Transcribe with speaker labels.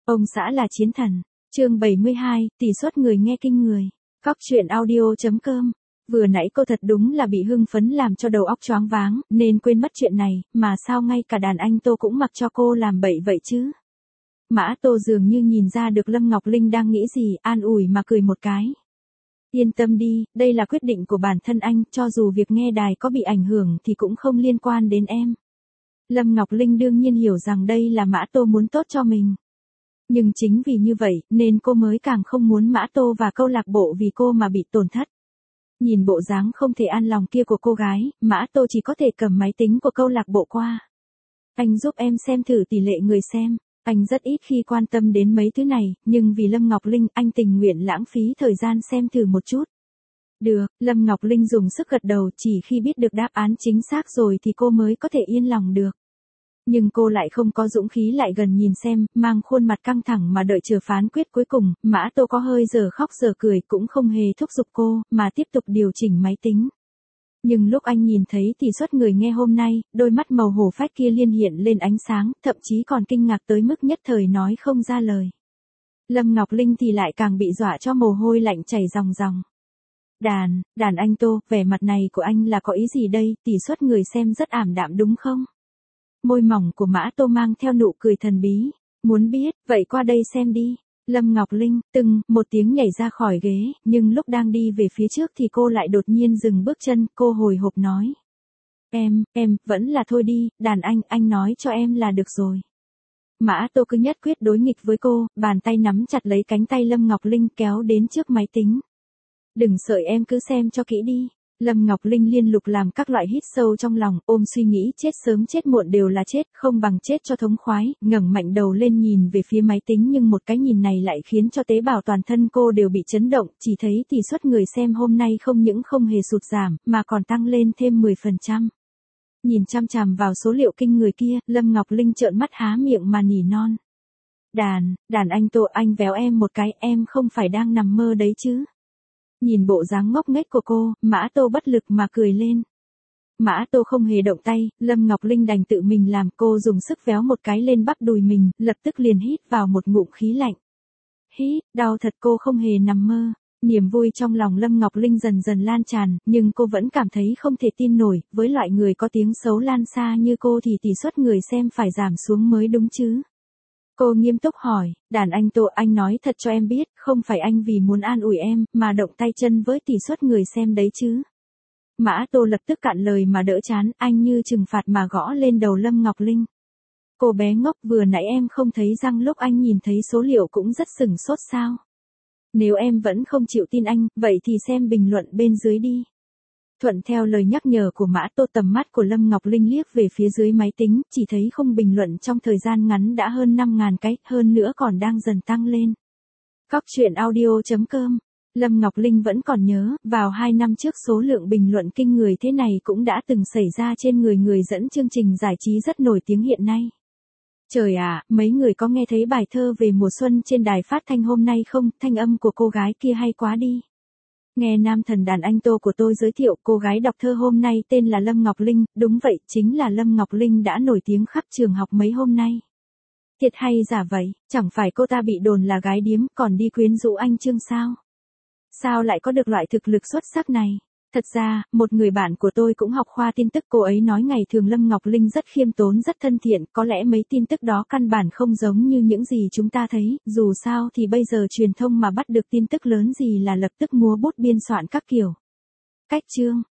Speaker 1: Ông xã là chiến thần. Chương 72, tỷ suất người nghe kinh người. Cóc truyện audio.com. Vừa nãy cô thật đúng là bị hưng phấn làm cho đầu óc choáng váng, nên quên mất chuyện này, mà sao ngay cả đàn anh Tô cũng mặc cho cô làm bậy vậy chứ? Mã Tô dường như nhìn ra được Lâm Ngọc Linh đang nghĩ gì, an ủi mà cười một cái. Yên tâm đi, đây là quyết định của bản thân anh, cho dù việc nghe đài có bị ảnh hưởng thì cũng không liên quan đến em. Lâm Ngọc Linh đương nhiên hiểu rằng đây là Mã Tô muốn tốt cho mình. Nhưng chính vì như vậy, nên cô mới càng không muốn Mã Tô và câu lạc bộ vì cô mà bị tổn thất. Nhìn bộ dáng không thể an lòng kia của cô gái, Mã Tô chỉ có thể cầm máy tính của câu lạc bộ qua. Anh giúp em xem thử tỷ lệ người xem. Anh rất ít khi quan tâm đến mấy thứ này, nhưng vì Lâm Ngọc Linh, anh tình nguyện lãng phí thời gian xem thử một chút. Được, Lâm Ngọc Linh dùng sức gật đầu, chỉ khi biết được đáp án chính xác rồi thì cô mới có thể yên lòng được. Nhưng cô lại không có dũng khí lại gần nhìn xem, mang khuôn mặt căng thẳng mà đợi chờ phán quyết cuối cùng. Mã Tô có hơi giờ khóc giờ cười cũng không hề thúc giục cô, mà tiếp tục điều chỉnh máy tính. Nhưng lúc anh nhìn thấy tỷ suất người nghe hôm nay, đôi mắt màu hổ phách kia liên hiện lên ánh sáng, thậm chí còn kinh ngạc tới mức nhất thời nói không ra lời. Lâm Ngọc Linh thì lại càng bị dọa cho mồ hôi lạnh chảy ròng ròng. Đàn anh Tô, vẻ mặt này của anh là có ý gì đây, tỷ suất người xem rất ảm đạm đúng không? Môi mỏng của Mã Tô mang theo nụ cười thần bí. Muốn biết, vậy qua đây xem đi. Lâm Ngọc Linh, một tiếng nhảy ra khỏi ghế, nhưng lúc đang đi về phía trước thì cô lại đột nhiên dừng bước chân, cô hồi hộp nói. Vẫn là thôi đi, đàn anh nói cho em là được rồi. Mã Tô cứ nhất quyết đối nghịch với cô, bàn tay nắm chặt lấy cánh tay Lâm Ngọc Linh kéo đến trước máy tính. Đừng sợ em cứ xem cho kỹ đi. Lâm Ngọc Linh liên lục làm các loại hít sâu trong lòng, ôm suy nghĩ chết sớm chết muộn đều là chết, không bằng chết cho thống khoái, ngẩng mạnh đầu lên nhìn về phía máy tính nhưng một cái nhìn này lại khiến cho tế bào toàn thân cô đều bị chấn động, chỉ thấy tỷ suất người xem hôm nay không những không hề sụt giảm, mà còn tăng lên thêm 10%. Nhìn chăm chằm vào số liệu kinh người kia, Lâm Ngọc Linh trợn mắt há miệng mà nỉ non. Đàn anh Tô, anh véo em một cái, em không phải đang nằm mơ đấy chứ. Nhìn bộ dáng ngốc nghếch của cô, Mã Tô bất lực mà cười lên. Mã Tô không hề động tay, Lâm Ngọc Linh đành tự mình làm, cô dùng sức véo một cái lên bắp đùi mình, lập tức liền hít vào một ngụm khí lạnh. Hít, đau thật, cô không hề nằm mơ. Niềm vui trong lòng Lâm Ngọc Linh dần dần lan tràn, nhưng cô vẫn cảm thấy không thể tin nổi, với loại người có tiếng xấu lan xa như cô thì tỷ suất người xem phải giảm xuống mới đúng chứ. Cô nghiêm túc hỏi, đàn anh Tô, anh nói thật cho em biết, không phải anh vì muốn an ủi em, mà động tay chân với tỷ suất người xem đấy chứ. Mã Tô lập tức cạn lời mà đỡ chán, anh như trừng phạt mà gõ lên đầu Lâm Ngọc Linh. Cô bé ngốc, vừa nãy em không thấy răng lúc anh nhìn thấy số liệu cũng rất sửng sốt sao. Nếu em vẫn không chịu tin anh, vậy thì xem bình luận bên dưới đi. Thuận theo lời nhắc nhở của Mã Tô, tầm mắt của Lâm Ngọc Linh liếc về phía dưới máy tính, chỉ thấy khung bình luận trong thời gian ngắn đã hơn 5.000 cái, hơn nữa còn đang dần tăng lên. Cóc truyện audio.com. Lâm Ngọc Linh vẫn còn nhớ, vào 2 năm trước số lượng bình luận kinh người thế này cũng đã từng xảy ra trên người dẫn chương trình giải trí rất nổi tiếng hiện nay. Trời ạ, mấy người có nghe thấy bài thơ về mùa xuân trên đài phát thanh hôm nay không, thanh âm của cô gái kia hay quá đi. Nghe nam thần đàn anh Tô của tôi giới thiệu, cô gái đọc thơ hôm nay tên là Lâm Ngọc Linh, đúng vậy, chính là Lâm Ngọc Linh đã nổi tiếng khắp trường học mấy hôm nay. Thiệt hay giả vậy, chẳng phải cô ta bị đồn là gái điếm, còn đi quyến rũ anh Trương sao? Sao lại có được loại thực lực xuất sắc này? Thật ra, một người bạn của tôi cũng học khoa tin tức, cô ấy nói ngày thường Lâm Ngọc Linh rất khiêm tốn rất thân thiện, có lẽ mấy tin tức đó căn bản không giống như những gì chúng ta thấy, dù sao thì bây giờ truyền thông mà bắt được tin tức lớn gì là lập tức múa bút biên soạn các kiểu. Cách chương,